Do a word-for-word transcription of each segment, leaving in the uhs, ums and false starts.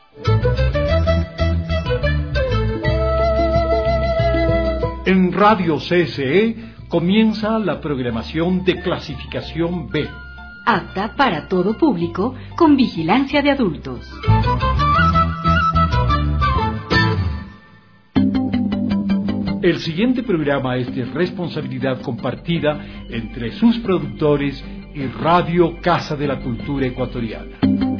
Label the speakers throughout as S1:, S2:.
S1: En Radio C S E comienza la programación de clasificación B,
S2: apta para todo público, con vigilancia de adultos.
S1: El siguiente programa es de responsabilidad compartida entre sus productores y Radio Casa de la Cultura Ecuatoriana.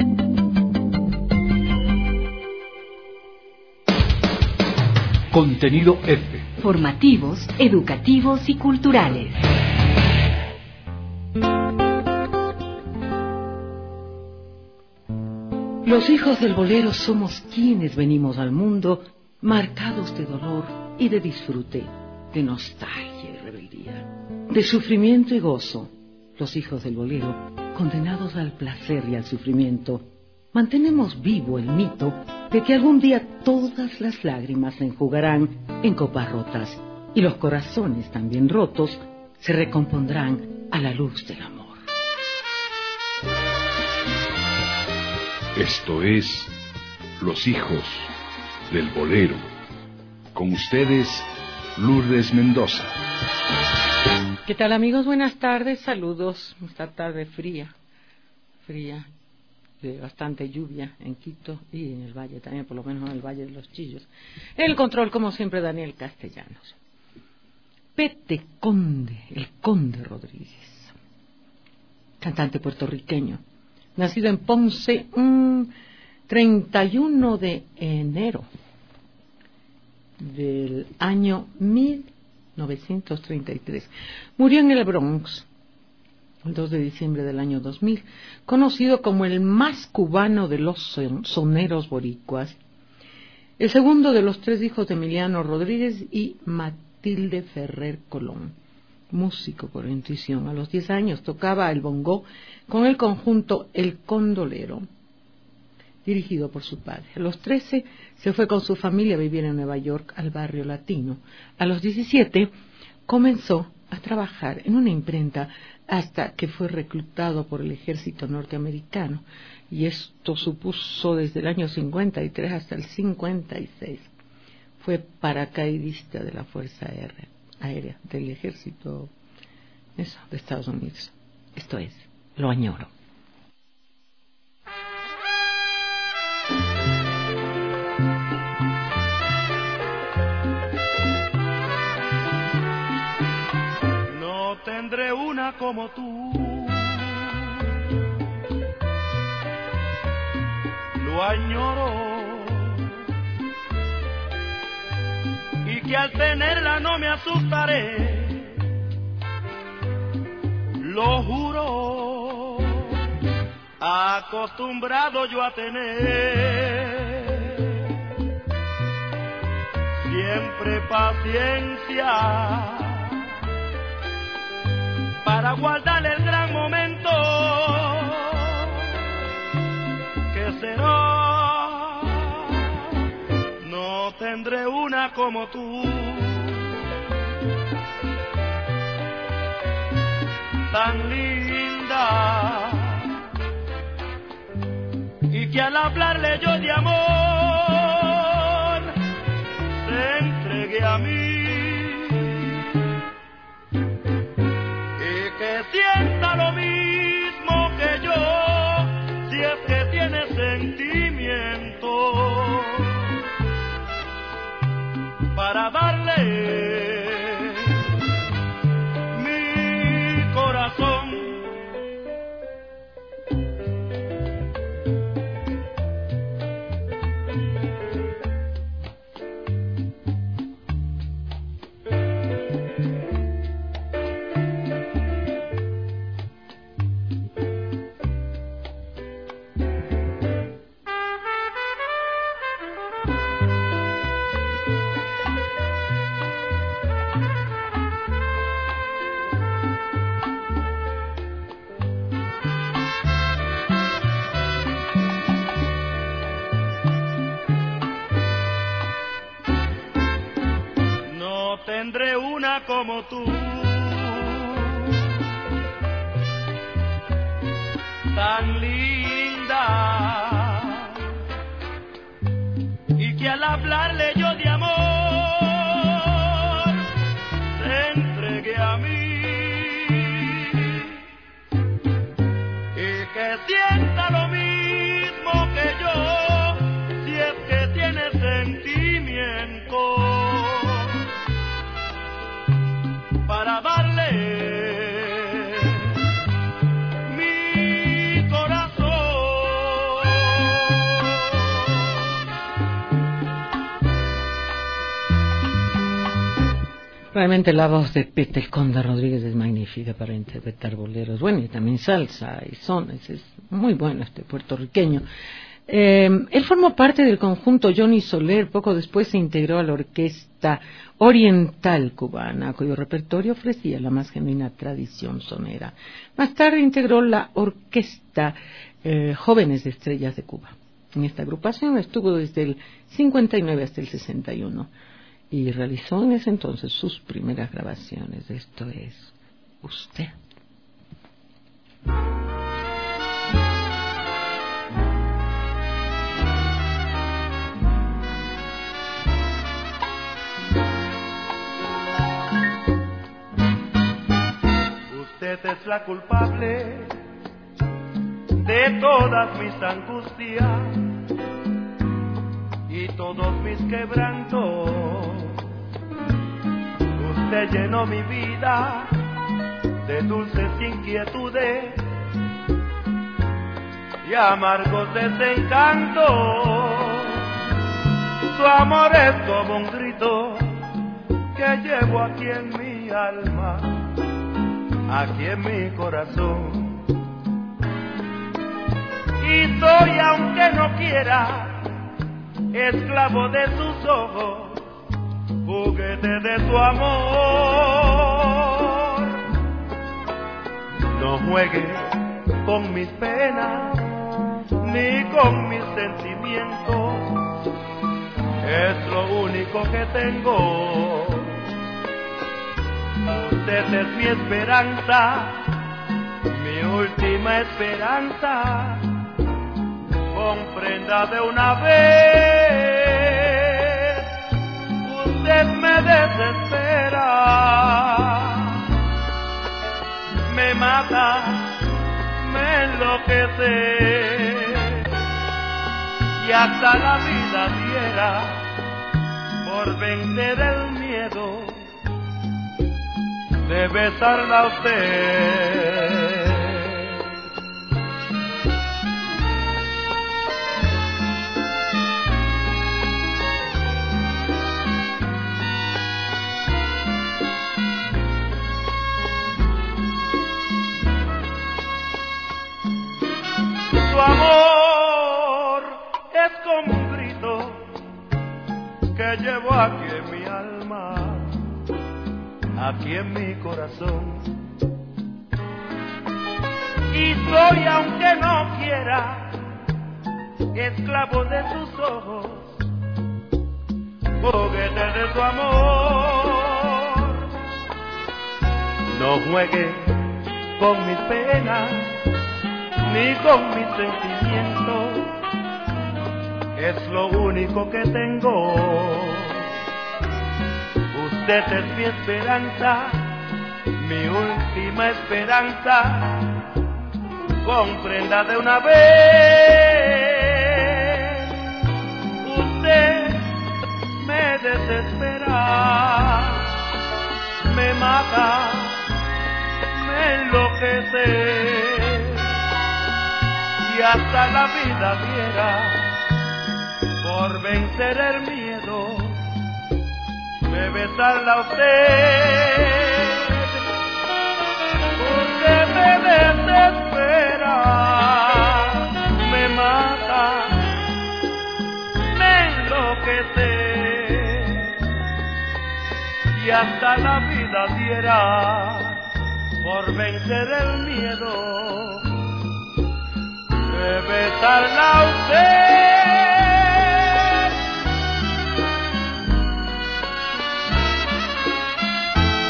S1: Contenido F.
S2: Formativos, educativos y culturales.
S3: Los hijos del bolero somos quienes venimos al mundo marcados de dolor y de disfrute, de nostalgia y rebeldía, de sufrimiento y gozo. Los hijos del bolero, condenados al placer y al sufrimiento, mantenemos vivo el mito de que algún día todas las lágrimas se enjugarán en copas rotas y los corazones también rotos se recompondrán a la luz del amor.
S4: Esto es Los hijos del bolero. Con ustedes, Lourdes Mendoza.
S3: ¿Qué tal, amigos? Buenas tardes, saludos. Esta tarde fría, fría, de bastante lluvia en Quito y en el Valle también, por lo menos en el Valle de los Chillos. En el control, como siempre, Daniel Castellanos. Pete Conde, el Conde Rodríguez, cantante puertorriqueño, nacido en Ponce un treinta y uno de enero del año mil novecientos treinta y tres. Murió en el Bronx el dos de diciembre del año dos mil, conocido como el más cubano de los son, soneros boricuas, el segundo de los tres hijos de Emiliano Rodríguez y Matilde Ferrer Colón, músico por intuición. A los diez años tocaba el bongó con el conjunto El Condolero, dirigido por su padre. A los trece se fue con su familia a vivir en Nueva York, al barrio latino. A los diecisiete comenzó a trabajar en una imprenta hasta que fue reclutado por el ejército norteamericano, y esto supuso desde el año cincuenta y tres hasta el cincuenta y seis. Fue paracaidista de la Fuerza Aérea, aérea del ejército eso, de Estados Unidos. Esto es, lo añoro.
S5: Tendré una como tú, lo añoro, y que al tenerla no me asustaré, lo juro, acostumbrado yo a tener siempre paciencia para guardar el gran momento que será. No tendré una como tú, tan linda, y que al hablarle yo de amor se entregue a mí. Sienta lo mismo que yo, si es que tiene sentimiento, para darle mi corazón. Tendré una como tú, tan linda, al hablarle yo de amor, se entregue a mí y que sienta lo mismo que yo, si es que tiene sentimiento para darle
S3: Realmente la voz de Peter Conde Rodríguez es magnífica para interpretar boleros, bueno, y también salsa y sones, es muy bueno este puertorriqueño. Eh, él formó parte del conjunto Johnny Soler, poco después se integró a la Orquesta Oriental Cubana, cuyo repertorio ofrecía la más genuina tradición sonera. Más tarde integró la Orquesta eh, Jóvenes de Estrellas de Cuba. En esta agrupación estuvo desde el cincuenta y nueve hasta el sesenta y uno. Y realizó en ese entonces sus primeras grabaciones. Esto es Usted.
S5: Usted es la culpable de todas mis angustias y todos mis quebrantos. Usted llenó mi vida de dulces inquietudes y amargos desencantos. Su amor es como un grito que llevo aquí en mi alma, aquí en mi corazón. Y soy, aunque no quiera, esclavo de sus ojos, juguete de su amor. No juegue con mis penas ni con mis sentimientos, es lo único que tengo. Usted es mi esperanza, mi última esperanza. Comprenda de una vez, usted me desespera, me mata, me enloquece, y hasta la vida diera por vencer el miedo de besarla a usted. Su amor es como un grito que llevo aquí en mi alma, aquí en mi corazón. Y soy, aunque no quiera, esclavo de sus ojos, juguete de su amor. No juegue con mis penas ni con mis sentimientos, es lo único que tengo. Usted es mi esperanza, mi última esperanza. Comprenda de una vez, usted me desespera, me mata, me enloquece, y hasta la vida diera por vencer el miedo de besarla a usted. Usted me desespera, me mata, me enloquece, y hasta la vida diera por vencer el miedo de besarla a usted.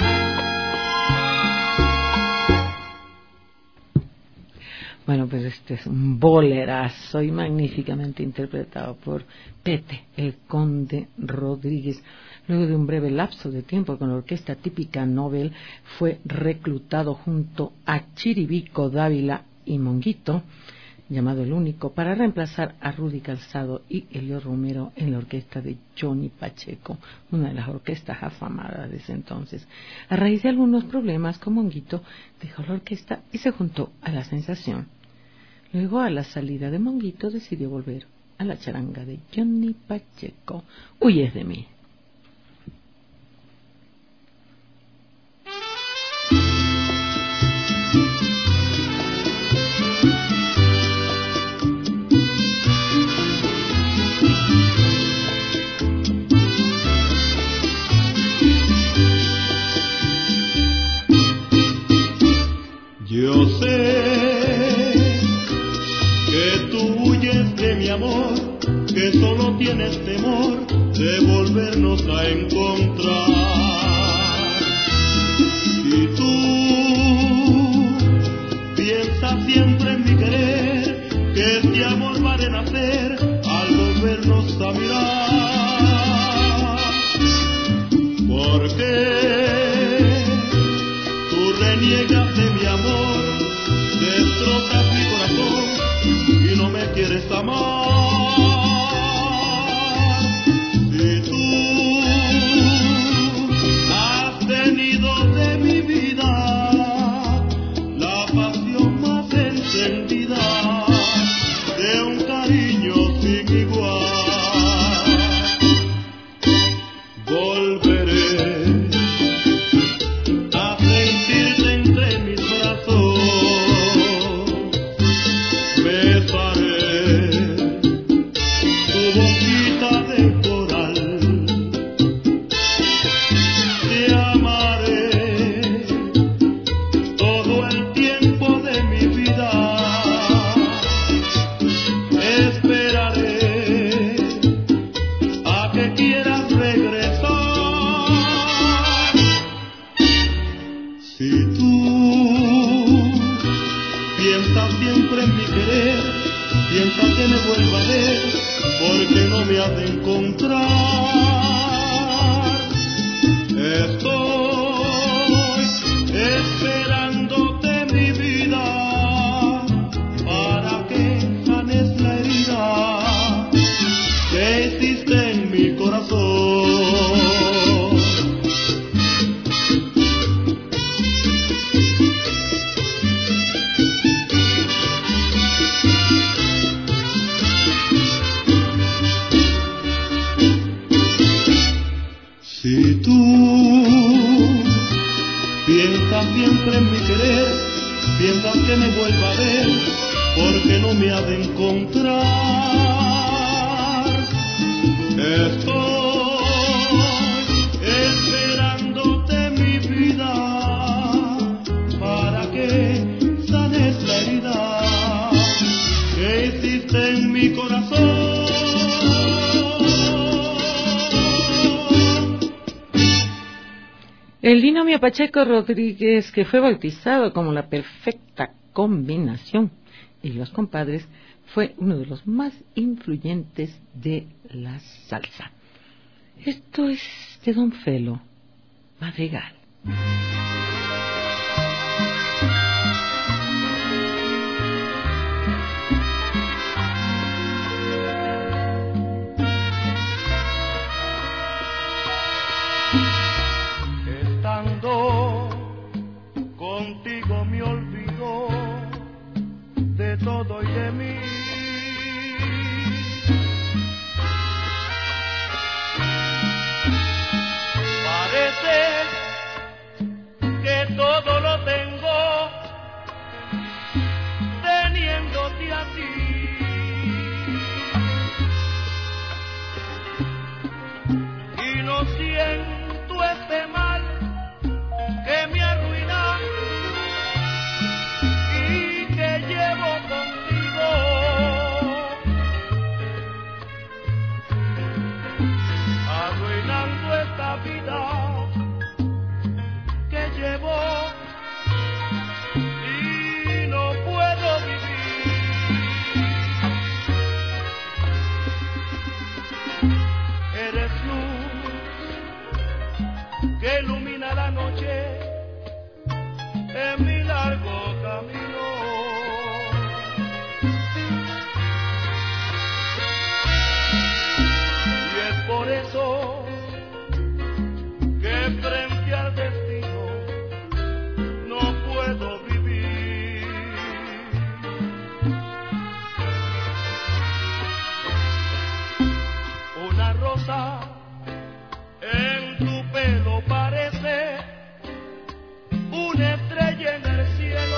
S3: Bueno, pues este es un bolerazo y magníficamente interpretado por Pete, el Conde Rodríguez. Luego de un breve lapso de tiempo con la orquesta típica Nobel, fue reclutado junto a Chiribico Dávila y Monguito, llamado El Único, para reemplazar a Rudy Calzado y Elio Romero en la orquesta de Johnny Pacheco, una de las orquestas afamadas de ese entonces. A raíz de algunos problemas con Monguito, dejó la orquesta y se juntó a La Sensación. Luego, a la salida de Monguito, decidió volver a la charanga de Johnny Pacheco. Huyes de mí.
S6: Yo sé que tú huyes de mi amor, que solo tienes temor de volvernos a encontrar. Y tú piensas siempre en mi querer, que este amor va a renacer al volvernos a mirar. Porque tú reniegas de mi amor, destrozas mi corazón y no me quieres amar. Si tú has tenido de mi vida la pasión más encendida de un cariño sin igual, volveré a sentirte entre mis brazos, besaré tu boquita de coral, te amaré todo el tiempo de mi vida, esperaré a que quieras regresar. Si tú piensas siempre en mi querer, piensas que me vuelva a ver, porque no me has de encontrar. Estoy esperándote, mi vida, para que sanes la herida que hiciste en mi corazón. Si tú piensas siempre en mi querer, piensas que me vuelva a ver, porque no me ha de encontrar. Estoy esperándote, mi vida, para que sanes la herida que hiciste en mi corazón.
S3: El binomio Pacheco Rodríguez, que fue bautizado como la perfecta combinación, y los compadres, fue uno de los más influyentes de la salsa. Esto es de Don Felo, Madrigal.
S6: Contigo me olvido de todo y de mí. Parece que todo lo tengo teniéndote a ti. Y no siento este mal que me arruina y que llevo contigo. Arruinando esta vida que llevo y no puedo vivir.
S5: rosa en tu pelo parece una estrella en el cielo.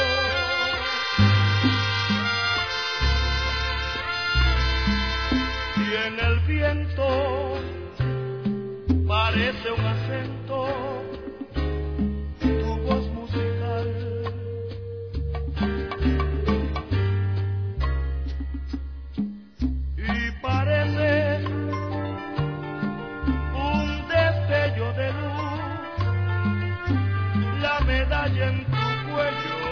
S5: Y en el viento parece un acento tu voz musical. Y parece un destello de luz la medalla en tu cuello.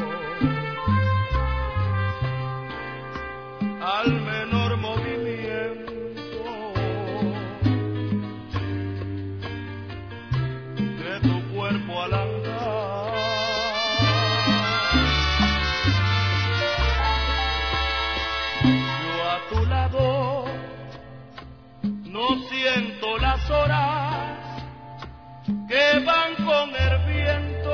S5: Al menor movimiento de tu cuerpo al andar, yo a tu lado no siento las horas que van con el viento.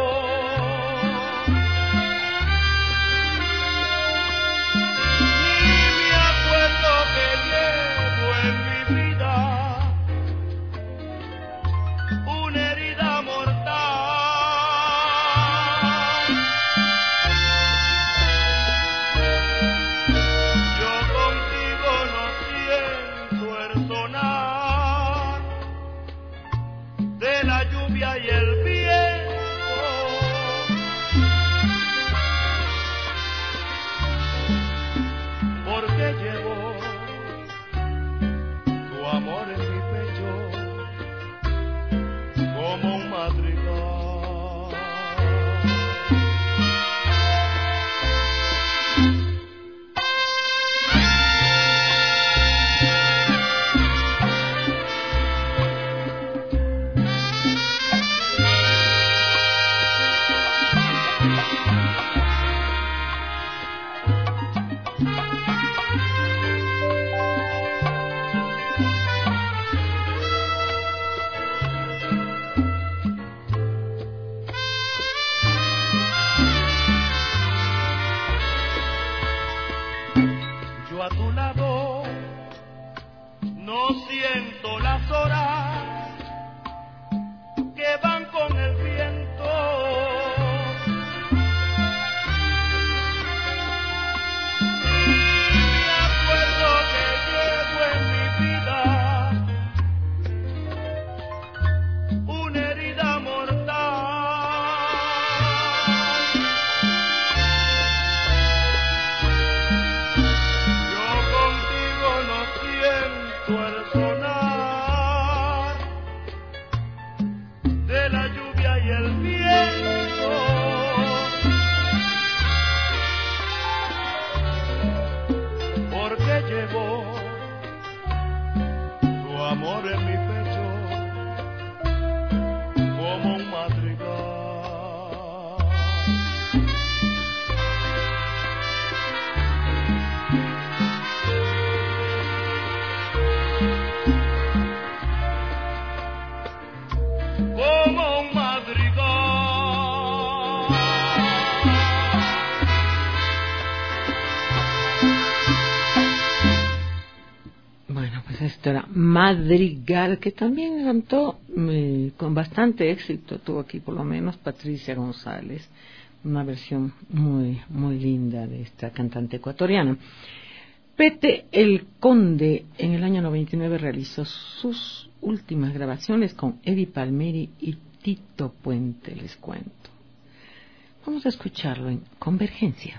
S3: Madrigal, que también cantó eh, con bastante éxito, tuvo aquí por lo menos Patricia González, una versión muy muy linda de esta cantante ecuatoriana. Pete el Conde en el año noventa y nueve realizó sus últimas grabaciones con Eddie Palmieri y Tito Puente, les cuento. Vamos a escucharlo en Convergencia.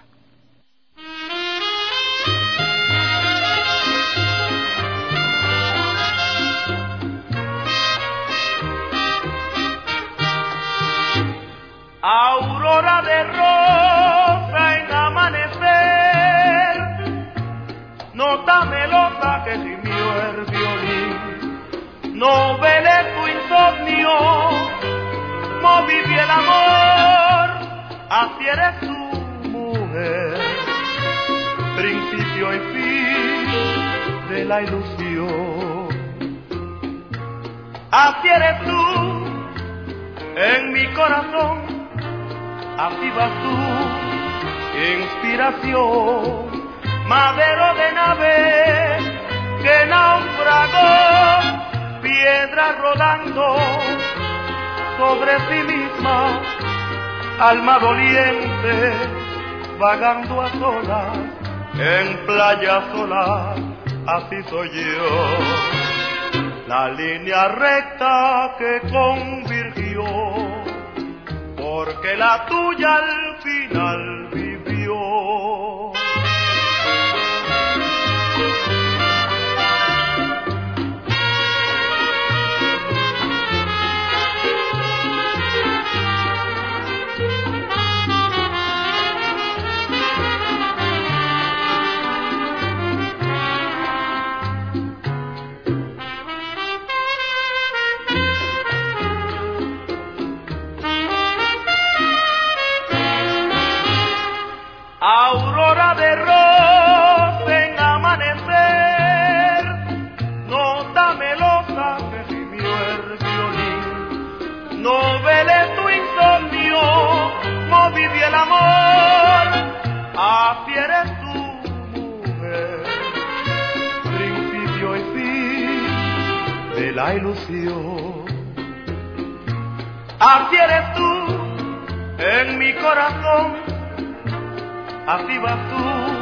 S5: Aurora de rosa en amanecer, nota melosa que gimió el violín, no vele tu insomnio, moví el amor, así eres tu mujer, principio y fin de la ilusión, así eres tú en mi corazón. Así vas tú, inspiración, madero de nave que naufragó. piedra rodando sobre sí misma, alma doliente, vagando a solas, en playa sola, así soy yo. La línea recta que convirtió, porque la tuya al final vivió. Aurora de rosa en amanecer, nota melosa que gimió el violín. No vele tu insomnio, movide el amor, así eres tu mujer, principio y fin de la ilusión. Así eres tú en mi corazón, así vas tú,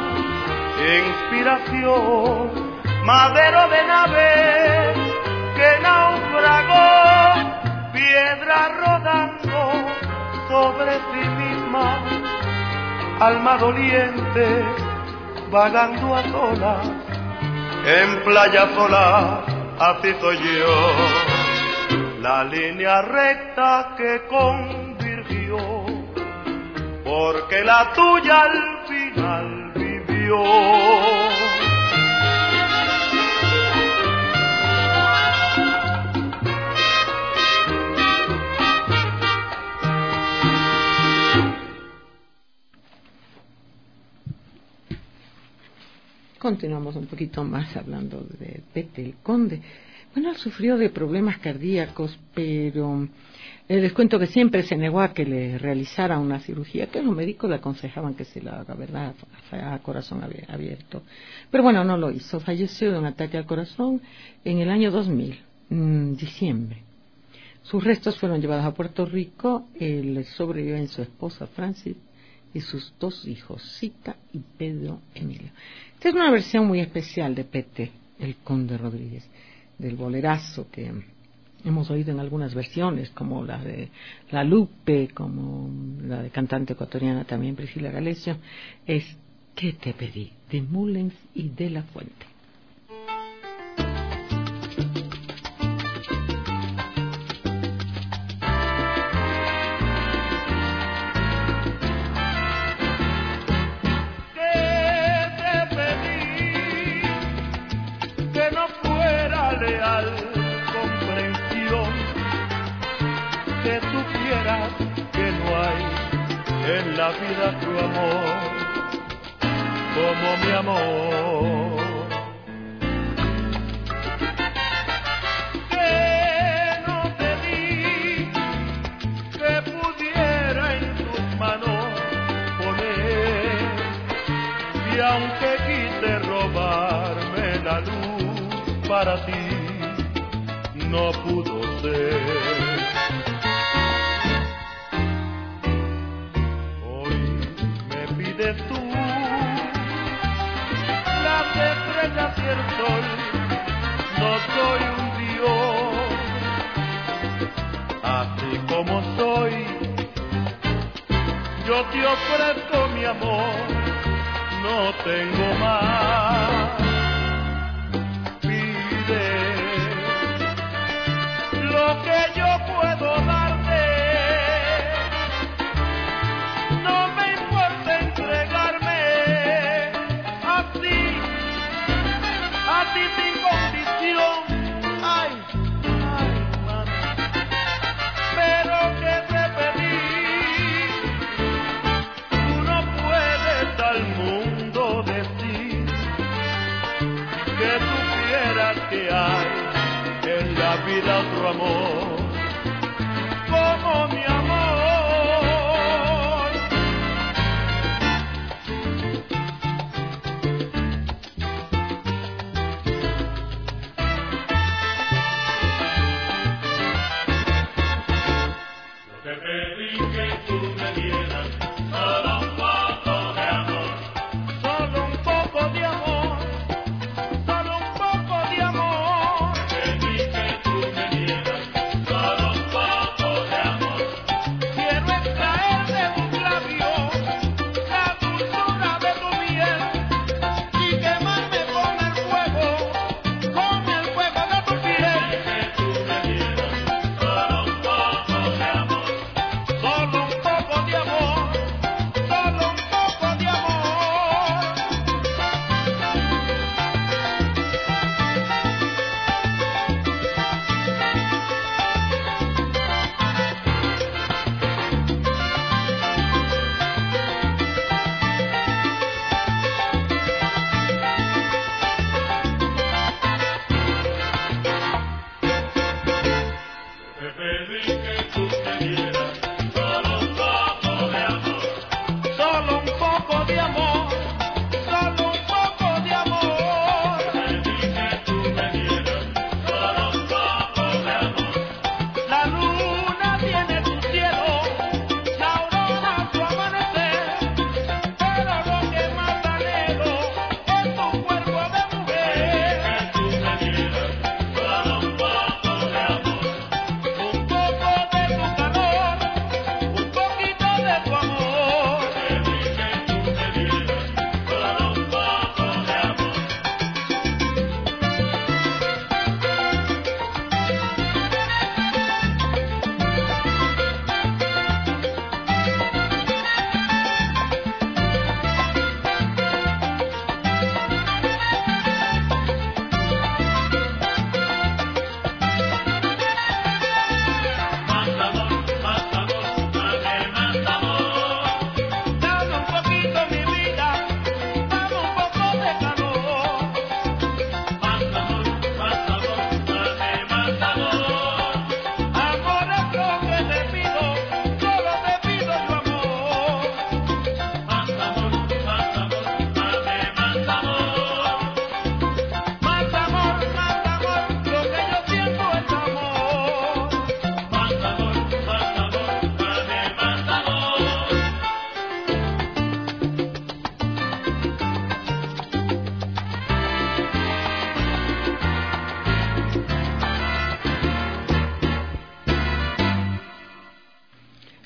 S5: inspiración, madero de nave que naufragó, piedra rodando sobre sí misma, alma doliente, vagando a solas, en playa sola, así soy yo. La línea recta que convirtió, porque la tuya al final vivió.
S3: Continuamos un poquito más hablando de Pete el Conde. Bueno, él sufrió de problemas cardíacos, pero eh, les cuento que siempre se negó a que le realizara una cirugía, que los médicos le aconsejaban que se la haga, ¿verdad?, a corazón abierto. Pero bueno, no lo hizo. Falleció de un ataque al corazón en el año dos mil, en diciembre. Sus restos fueron llevados a Puerto Rico. Él sobrevivió en su esposa Francis y sus dos hijos, Cita y Pedro Emilio. Esta es una versión muy especial de Pete el Conde Rodríguez, del bolerazo que hemos oído en algunas versiones, como la de La Lupe, como la de cantante ecuatoriana también Priscila Galecio. Es ¿Qué te pedí?, de Mullens y de la Fuente.
S5: Que supieras que no hay en la vida tu amor como mi amor. Que no te di, que pudiera en tus manos poner, y aunque quise robarme la luz para ti, no pudo ser. Tú, las estrellas y el sol, no soy un dios, así como soy, yo te ofrezco mi amor, no tengo más. Pide lo que yo puedo darte. Que hay en la vida otro amor como mi amor.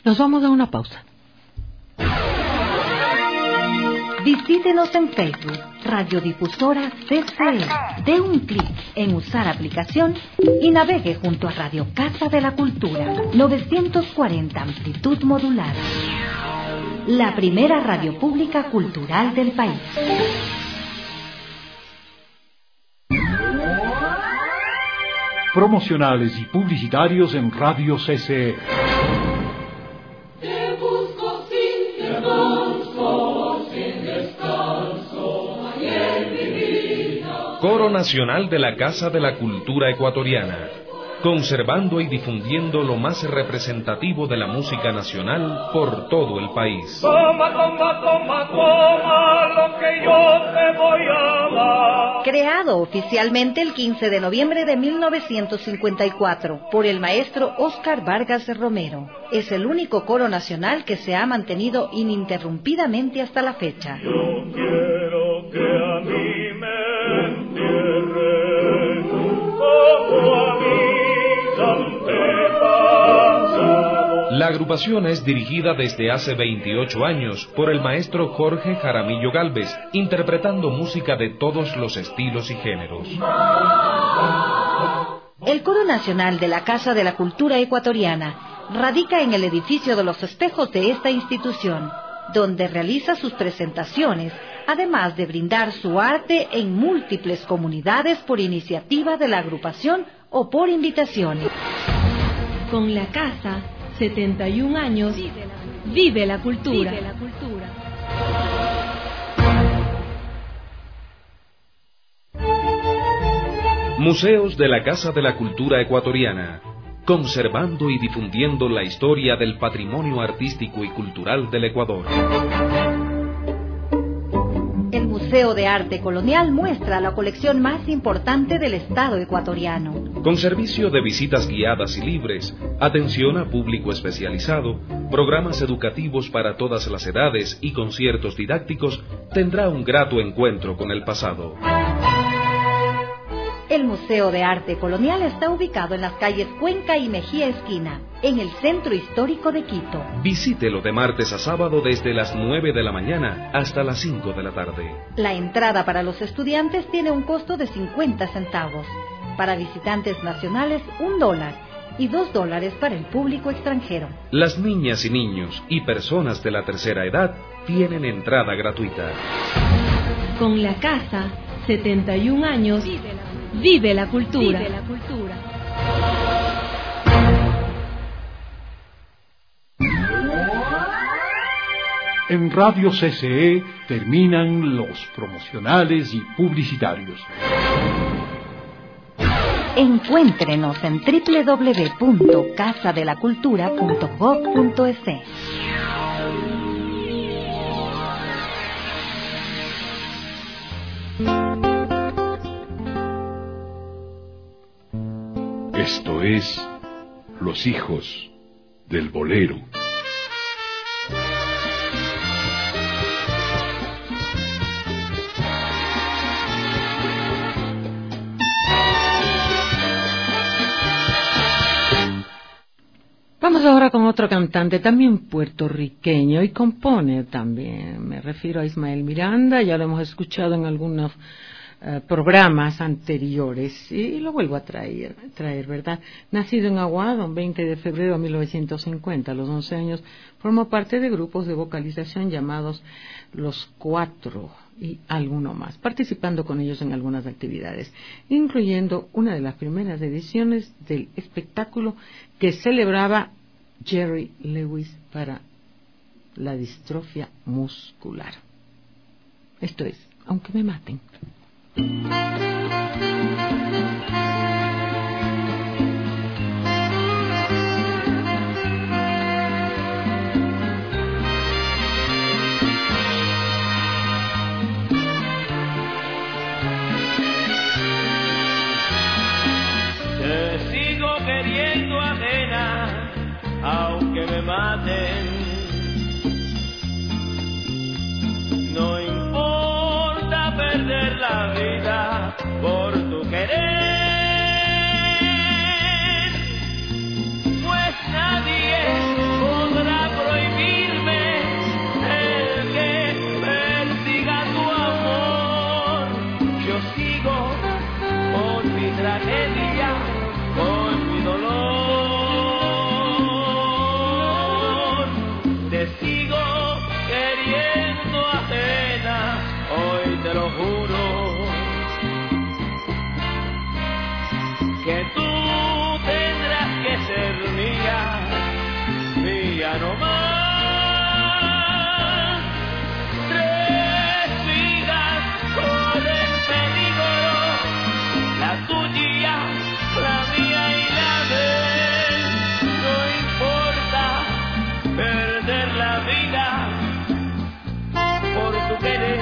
S3: Nos vamos a una pausa.
S2: Visítenos en Facebook, Radiodifusora C C E. Dé un clic en usar aplicación y navegue junto a Radio Casa de la Cultura, novecientos cuarenta amplitud modulada. La primera radio pública cultural del país.
S1: Promocionales y publicitarios en Radio C C E.
S7: Coro Nacional de la Casa de la Cultura Ecuatoriana, conservando y difundiendo lo más representativo de la música nacional por todo el país.
S5: Toma, toma, toma, toma lo que yo te voy a dar.
S2: Creado oficialmente el quince de noviembre de mil novecientos cincuenta y cuatro por el maestro Óscar Vargas Romero, es el único coro nacional que se ha mantenido ininterrumpidamente hasta la fecha.
S5: Yo quiero que a mí me entierren como a mis antepasados.
S7: La agrupación es dirigida desde hace veintiocho años por el maestro Jorge Jaramillo Gálvez, interpretando música de todos los estilos y géneros.
S2: El Coro Nacional de la Casa de la Cultura Ecuatoriana radica en el edificio de los espejos de esta institución, donde realiza sus presentaciones, además de brindar su arte en múltiples comunidades por iniciativa de la agrupación o por invitaciones.
S8: Con la casa, setenta y un años, vive la cultura. Vive la cultura.
S7: Museos de la Casa de la Cultura Ecuatoriana, conservando y difundiendo la historia del patrimonio artístico y cultural del Ecuador.
S2: El Museo de Arte Colonial muestra la colección más importante del Estado ecuatoriano.
S7: Con servicio de visitas guiadas y libres, atención a público especializado, programas educativos para todas las edades y conciertos didácticos, tendrá un grato encuentro con el pasado.
S2: El Museo de Arte Colonial está ubicado en las calles Cuenca y Mejía Esquina, en el centro histórico de Quito.
S7: Visítelo de martes a sábado desde las nueve de la mañana hasta las cinco de la tarde.
S2: La entrada para los estudiantes tiene un costo de cincuenta centavos. Para visitantes nacionales, un dólar. Y dos dólares para el público extranjero.
S7: Las niñas y niños y personas de la tercera edad tienen entrada gratuita.
S8: Con la casa, setenta y un años, vive la cultura. Vive la cultura.
S1: En Radio C C E terminan los promocionales y publicitarios.
S2: Encuéntrenos en doble u doble u doble u punto casa de la cultura punto gob punto es.
S4: Esto es Los Hijos del Bolero.
S3: Vamos ahora con otro cantante, también puertorriqueño, y compone también. Me refiero a Ismael Miranda, ya lo hemos escuchado en algunos uh, programas anteriores, y lo vuelvo a traer, traer, ¿verdad? Nacido en Aguado, el veinte de febrero de mil novecientos cincuenta, a los once años, formó parte de grupos de vocalización llamados Los Cuatro y alguno más, participando con ellos en algunas actividades, incluyendo una de las primeras ediciones del espectáculo que celebraba Jerry Lewis para la distrofia muscular. Esto es, Aunque me maten.
S5: Te sigo queriendo ajena, aunque me maten. No importa perder la vida por tu querer, pues nadie podrá
S9: con mi tragedia, con mi dolor. Te sigo queriendo ajena, hoy te lo juro, que tú tendrás que ser mía, mía no más. Tres vidas corren peligro, la tuya, la mía y la de él. No importa perder la vida por tu querer.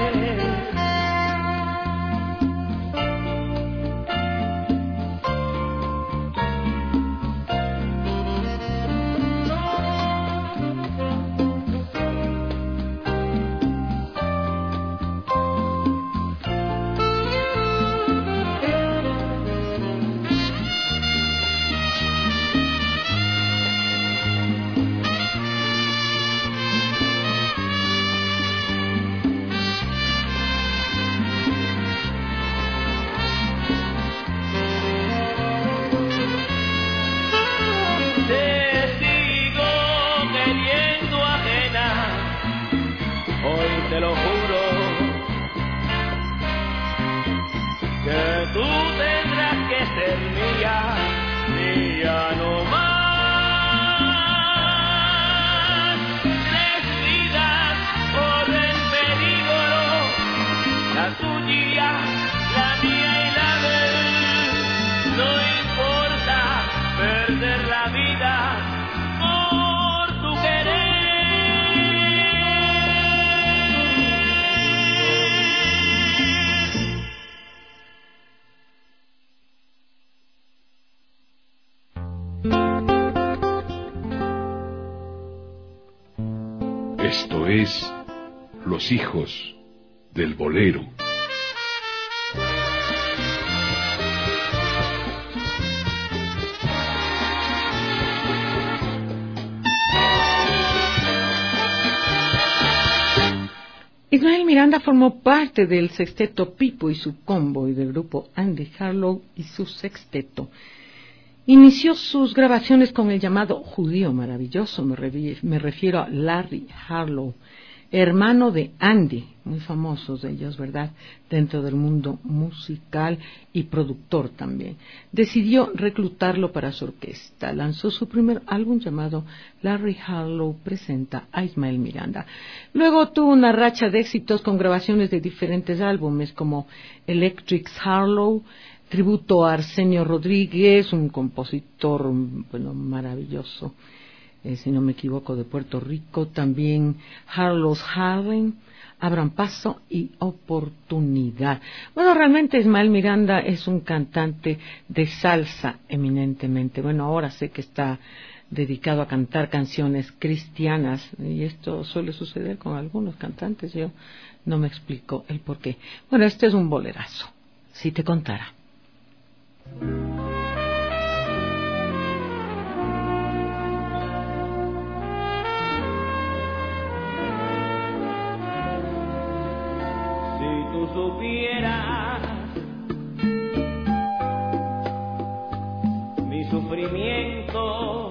S9: Te lo juro, que tú tendrás que ser mía, mía no más. Tres vidas corren peligro, la tuya, la mía y la de él. No importa perder la vida por tu querer.
S4: Esto es Los Hijos del Bolero.
S3: Ismael Miranda formó parte del sexteto Pipo y su combo y del grupo Andy Harlow y su sexteto. Inició sus grabaciones con el llamado Judío Maravilloso, me, revi- me refiero a Larry Harlow, hermano de Andy, muy famosos de ellos, ¿verdad?, dentro del mundo musical y productor también. Decidió reclutarlo para su orquesta. Lanzó su primer álbum llamado Larry Harlow presenta a Ismael Miranda. Luego tuvo una racha de éxitos con grabaciones de diferentes álbumes como Electric Harlow, tributo a Arsenio Rodríguez, un compositor, bueno, maravilloso, eh, si no me equivoco, de Puerto Rico, también Harlow's Harlem, Abran Paso y Oportunidad. Bueno, realmente Ismael Miranda es un cantante de salsa eminentemente. Bueno, ahora sé que está dedicado a cantar canciones cristianas y esto suele suceder con algunos cantantes, yo no me explico el por qué. Bueno, este es un bolerazo, si te contara.
S9: Si tú supieras mi sufrimiento,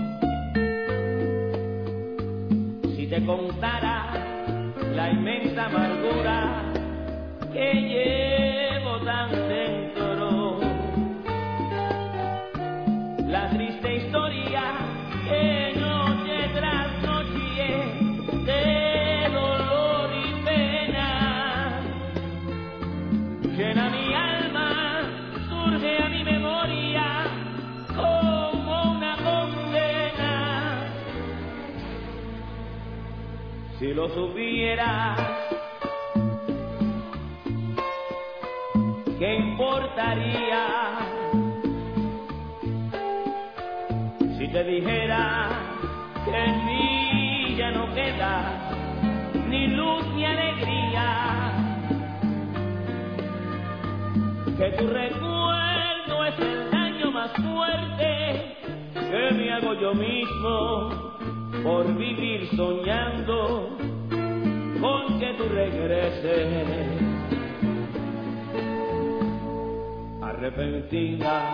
S9: si te contara la inmensa amargura que llevo tan dentro, la triste historia que noche tras noche de dolor y pena llena mi alma, surge a mi memoria como una condena. Si lo supieras, ¿qué importaría si te dijera que en mí ya no queda ni luz ni alegría? Que tu recuerdo es el daño más fuerte que me hago yo mismo por vivir soñando con que tú regreses. repentina.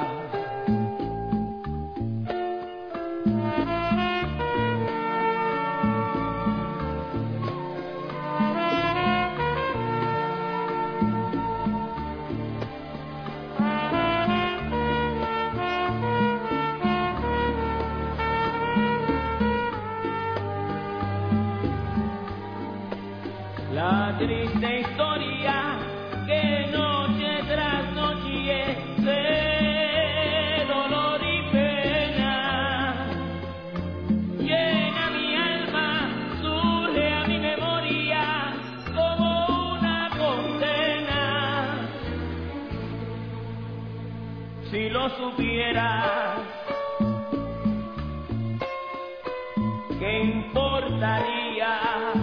S9: La triste historia que noche tras noche de dolor y pena llena mi alma, surge a mi memoria como una condena. Si lo supieras, ¿qué importaría?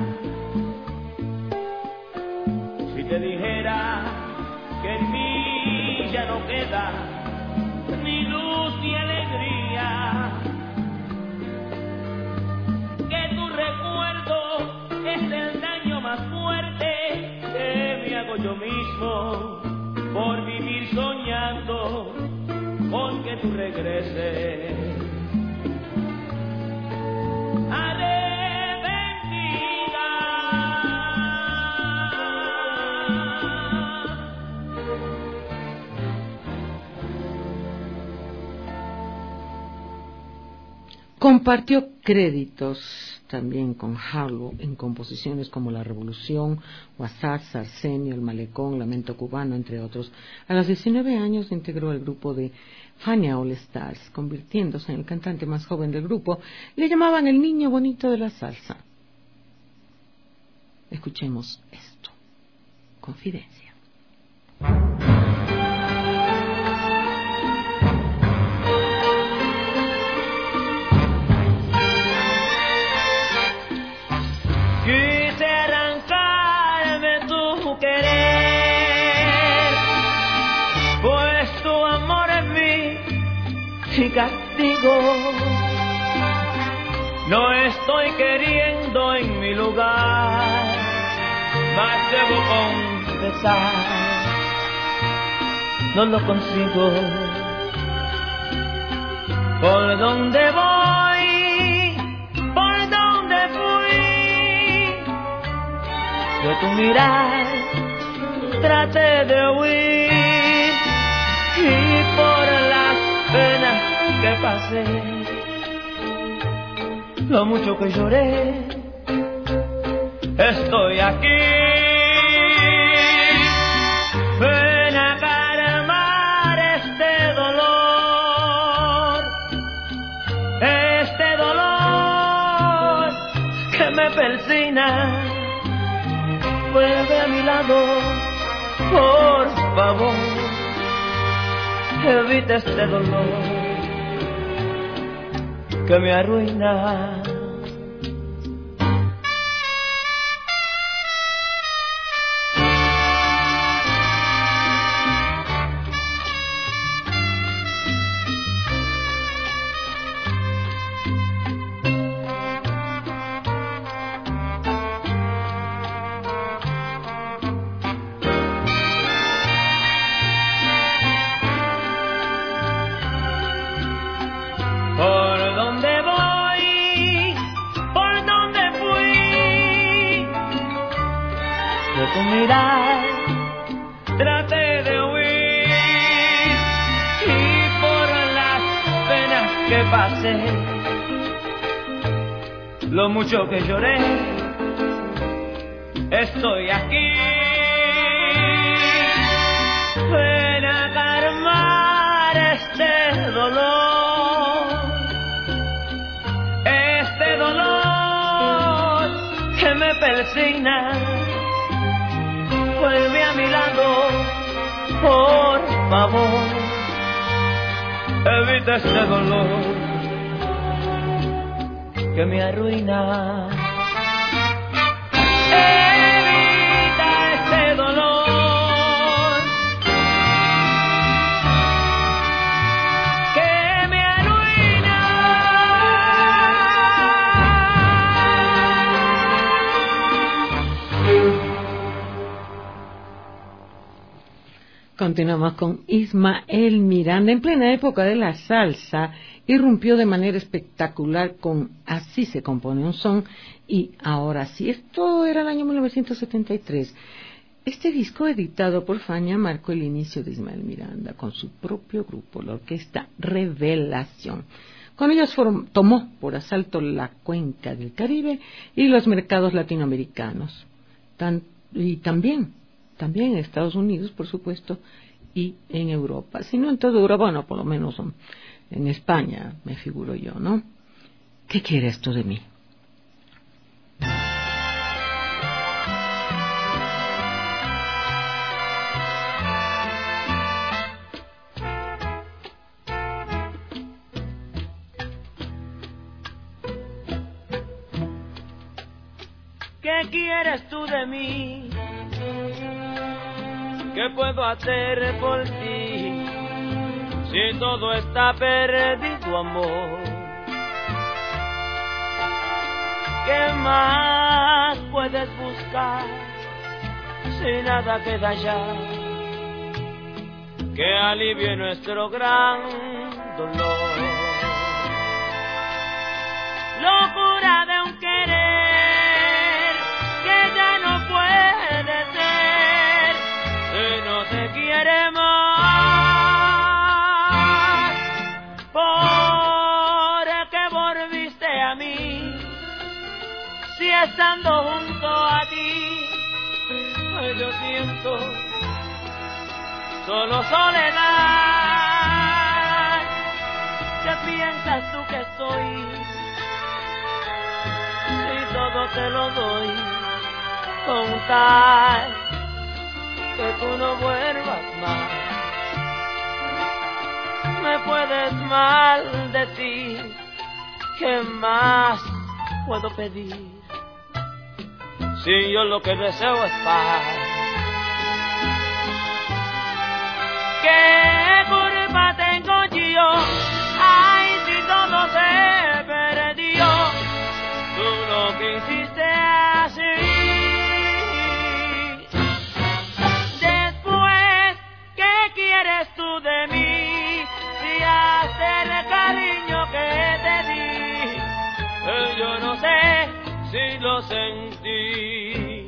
S9: Te dijera que en mí ya no queda ni luz ni alegría, que tu recuerdo es el daño más fuerte que me hago yo mismo por vivir soñando con que tú regreses.
S3: Compartió créditos también con Harlow en composiciones como La Revolución, Wasatch, Arsenio, El Malecón, Lamento Cubano, entre otros. A los diecinueve años integró el grupo de Fania All Stars, convirtiéndose en el cantante más joven del grupo. Le llamaban el niño bonito de la salsa. Escuchemos esto. Confidencia.
S9: Quise arrancarme tu querer, pues tu amor es mi castigo. No estoy queriendo en mi lugar, mas debo confesar, no lo consigo. ¿Por dónde voy? De tu mirar traté de huir y por las penas que pasé, lo mucho que lloré, estoy aquí. Ven a calmar este dolor, este dolor que me persina. Vuelve a mi lado, por favor, evita este dolor que me arruina. Tu mirar traté de huir y por las penas que pasé, lo mucho que lloré, estoy aquí. Ven a calmar este dolor, este dolor que me persigna. Vuelve a mi lado, por favor, evita este dolor que me arruina. Evita este dolor que me arruina.
S3: Continuamos con Ismael Miranda. En plena época de la salsa, irrumpió de manera espectacular con Así se compone un son y Ahora sí. Esto era el año mil novecientos setenta y tres. Este disco, editado por Fania, marcó el inicio de Ismael Miranda con su propio grupo, la orquesta Revelación. Con ellos form- tomó por asalto la cuenca del Caribe y los mercados latinoamericanos. Tan- y también, también en Estados Unidos, por supuesto, y en Europa. Si no en toda Europa, bueno, por lo menos en España, me figuro yo, ¿no? ¿Qué quieres tú de mí?
S9: ¿Qué quieres tú de mí? ¿Qué puedo hacer por ti? Si todo está perdido, amor. ¿Qué más puedes buscar si nada queda ya que alivie nuestro gran dolor? Locura de un querer que ya no puede ser si no te quiere más. ¿Por qué volviste a mí si estando junto a ti ay, yo siento solo soledad? ¿Qué piensas tú que soy? Si todo te lo doy con tal que tú no vuelvas más. Me puedes maldecir, ¿qué más puedo pedir? Si yo lo que deseo es paz. ¿Qué culpa tengo yo? Ay, si todo se perdió, tú lo que hiciste así. Después, ¿qué quieres tú de mí? Si hasta el cariño que te di, eh, yo no sé si lo sentí.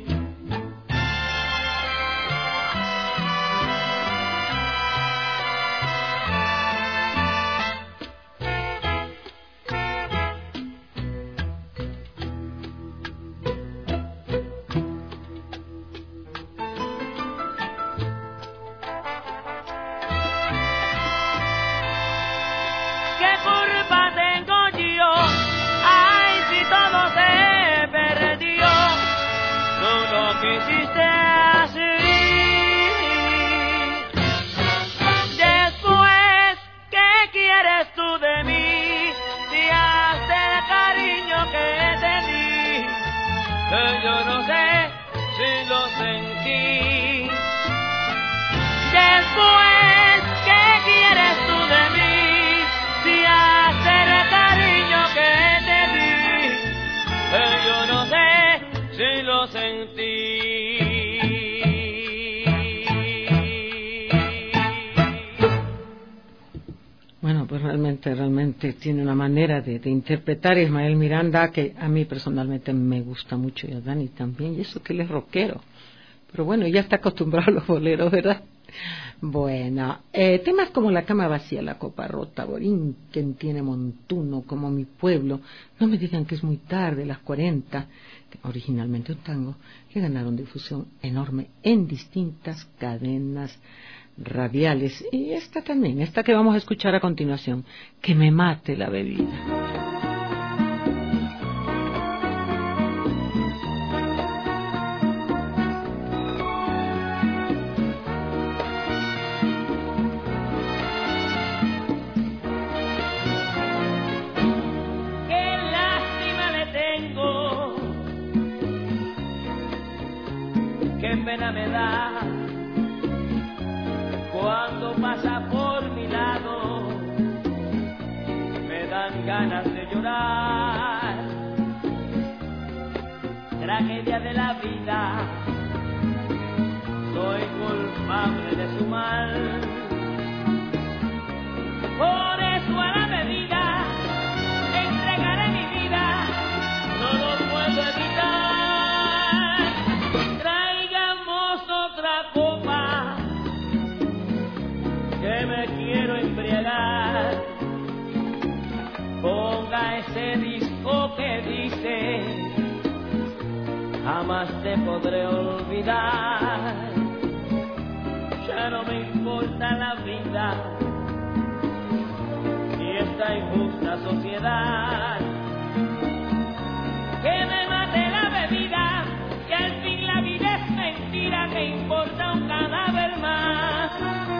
S9: Hiciste así. Después, ¿qué quieres tú de mí? Si hasta el cariño que te di, eh, yo no sé si lo sentí. Después, ¿qué quieres tú de mí? Si hasta el cariño que te di, eh, yo no sé si lo sentí.
S3: Bueno, pues realmente, realmente tiene una manera de, de interpretar a Ismael Miranda que a mí personalmente me gusta mucho y a Dani también, y eso que él es rockero. Pero bueno, ya está acostumbrado a los boleros, ¿verdad? Bueno, eh, temas como La cama vacía, La copa rota, Borinquen tiene montuno, Como mi pueblo, No me digan que es muy tarde, Las cuarenta, originalmente un tango, que ganaron difusión enorme en distintas cadenas radiales. Y esta también, esta que vamos a escuchar a continuación, Que me mate la bebida.
S9: Pena me da cuando pasa por mi lado, me dan ganas de llorar. Tragedia de la vida, soy culpable de su mal. Por eso a la bebida entregaré mi vida, no lo puedo evitar. Traigamos otra copa, que me quiero embriagar. Ponga ese disco que dice, jamás te podré olvidar. Ya no me importa la vida y esta injusta sociedad. Que me mate la bebida, que al fin la vida es mentira, que importa un cadáver más.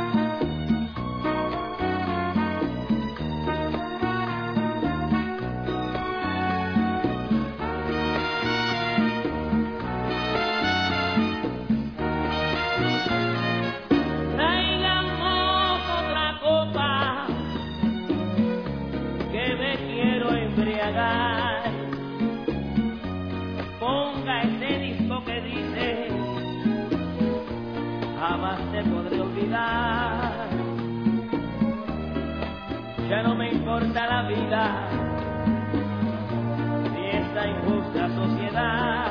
S9: Traigamos otra copa, que me quiero embriagar. Ponga ese disco que dice, jamás te podré olvidar. Ya no me importa la vida ni esta injusta sociedad.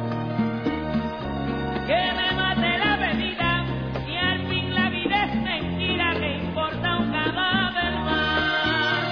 S9: Que me mate la bebida y al fin la vida es mentira, que importa un cadáver más.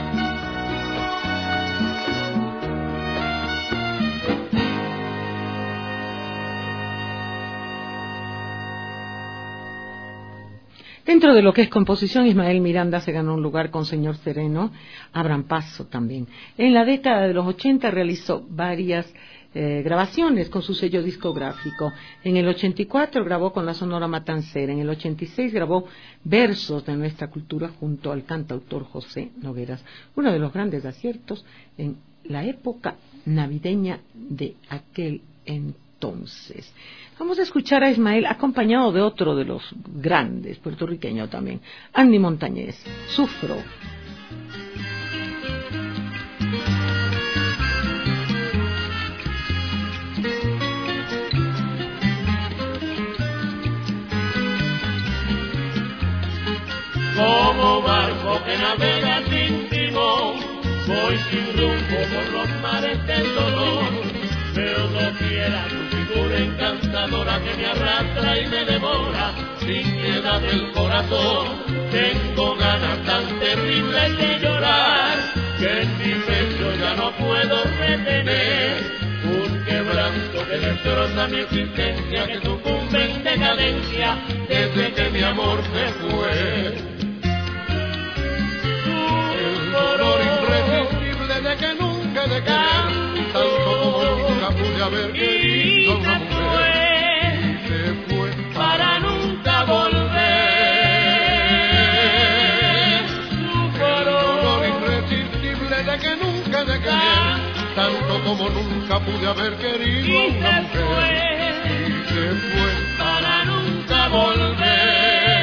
S3: Dentro de lo que es composición, Ismael Miranda se ganó un lugar con Señor Sereno, Abran Paso también. En la década de los ochenta realizó varias eh, grabaciones con su sello discográfico. En el ochenta y cuatro grabó con la Sonora Matancera. En el ochenta y seis grabó Versos de Nuestra Cultura junto al cantautor José Nogueras. Uno de los grandes aciertos en la época navideña de aquel entonces. Vamos a escuchar a Ismael acompañado de otro de los grandes, puertorriqueño también, Andy Montañez, Sufro.
S5: Como barco que navega sin timón, voy sin rumbo por los mares del dolor. Veo doquiera tu figura encantadora que me arrastra y me devora sin piedad del corazón. Tengo ganas tan terribles de llorar que en mi pecho ya no puedo retener un quebranto que destroza mi existencia, que sucumbe en decadencia desde que mi amor se fue. El dolor irresistible de que nunca he de querer, tanto como nunca pude haber querido a una mujer, y se fue para nunca volver. El dolor irresistible de que nunca he de querer, tanto como nunca pude haber querido a una mujer, y se fue para nunca volver.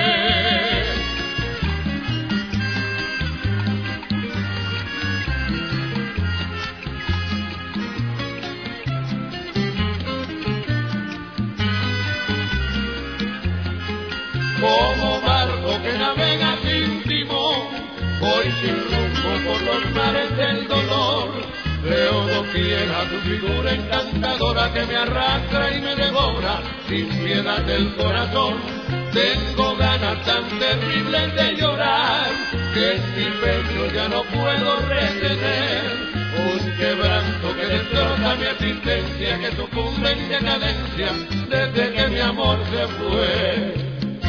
S5: Como barco que navega sin timón, voy sin rumbo por los mares del dolor. Veo doquiera tu figura encantadora que me arrastra y me devora sin piedad del corazón. Tengo ganas tan terribles de llorar que en mi pecho ya no puedo retener un quebranto que destroza mi existencia, que sucumbe en decadencia desde que mi amor se fue.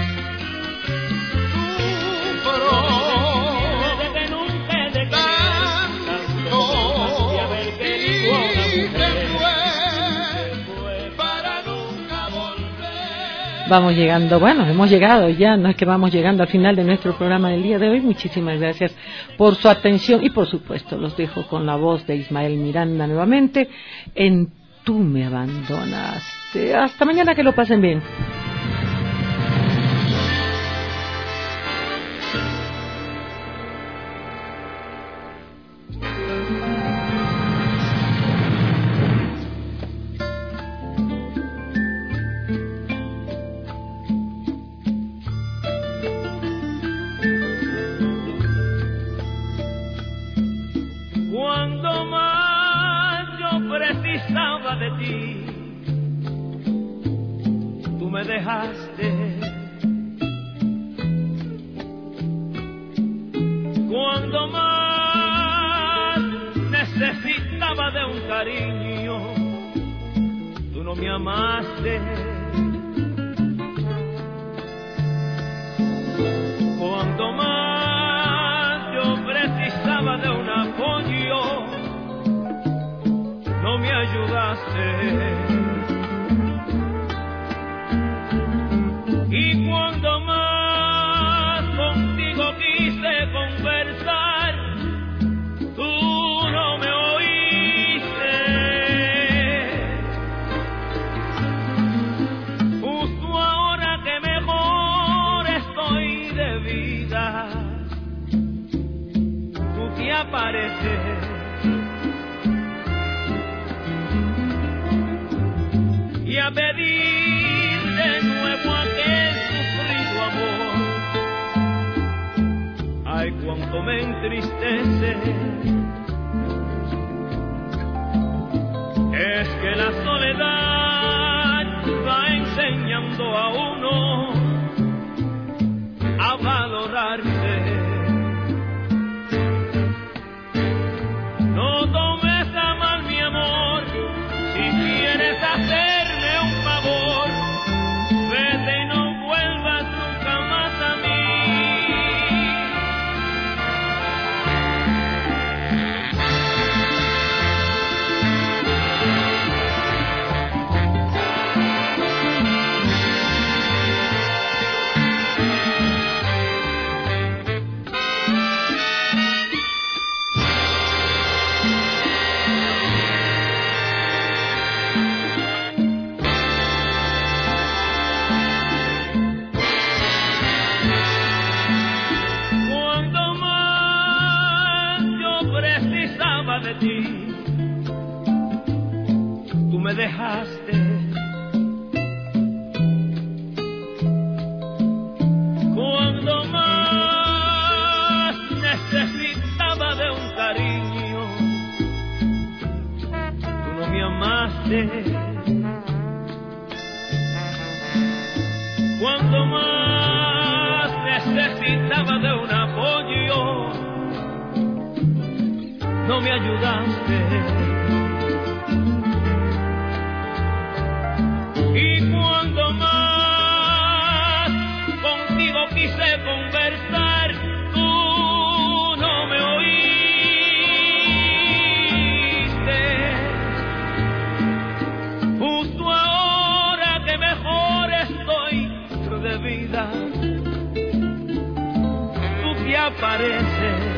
S5: Desde que nunca he de tanto y haber querido a una mujer, fue para nunca volver.
S3: Vamos llegando, bueno, hemos llegado ya, no es que vamos llegando al final de nuestro programa del día de hoy. Muchísimas gracias por su atención y por supuesto los dejo con la voz de Ismael Miranda nuevamente en Tú me abandonaste. Hasta mañana, que lo pasen bien.
S9: necesitaba de ti, tú me dejaste. Cuando más necesitaba de un cariño, tú no me amaste. Cuando más yo precisaba de un apoyo, no me ayudaste. Y cuando más contigo quise conversar, tú no me oíste. Justo ahora que mejor estoy de vida, tú te apareces. Y a pedir de nuevo aquel sufrido amor. Ay, cuánto me entristece. Es que la soledad va enseñando a uno a valorarse. No tomes a mal mi amor, si quieres hacerme un favor, vete y no vuelvas nunca más a mí. De ti, tú me dejaste. Cuando más necesitaba de un cariño, tú no me amaste. Cuando más necesitaba de un apoyo, no me ayudaste. Y cuando más contigo quise conversar, tú no me oíste. Justo ahora que mejor estoy de vida, tú te apareces.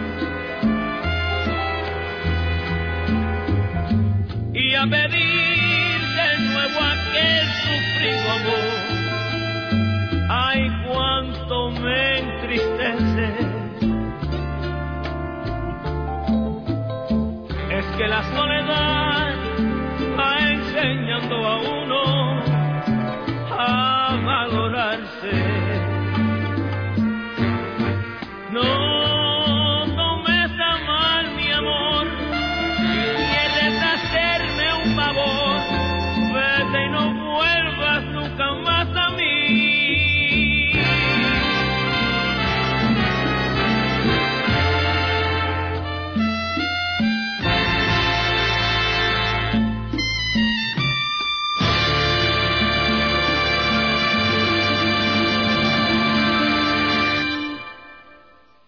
S9: Y a pedir de nuevo aquel sufrido amor. Ay, cuánto me entristece. Es que la soledad va enseñando a uno a valorarse.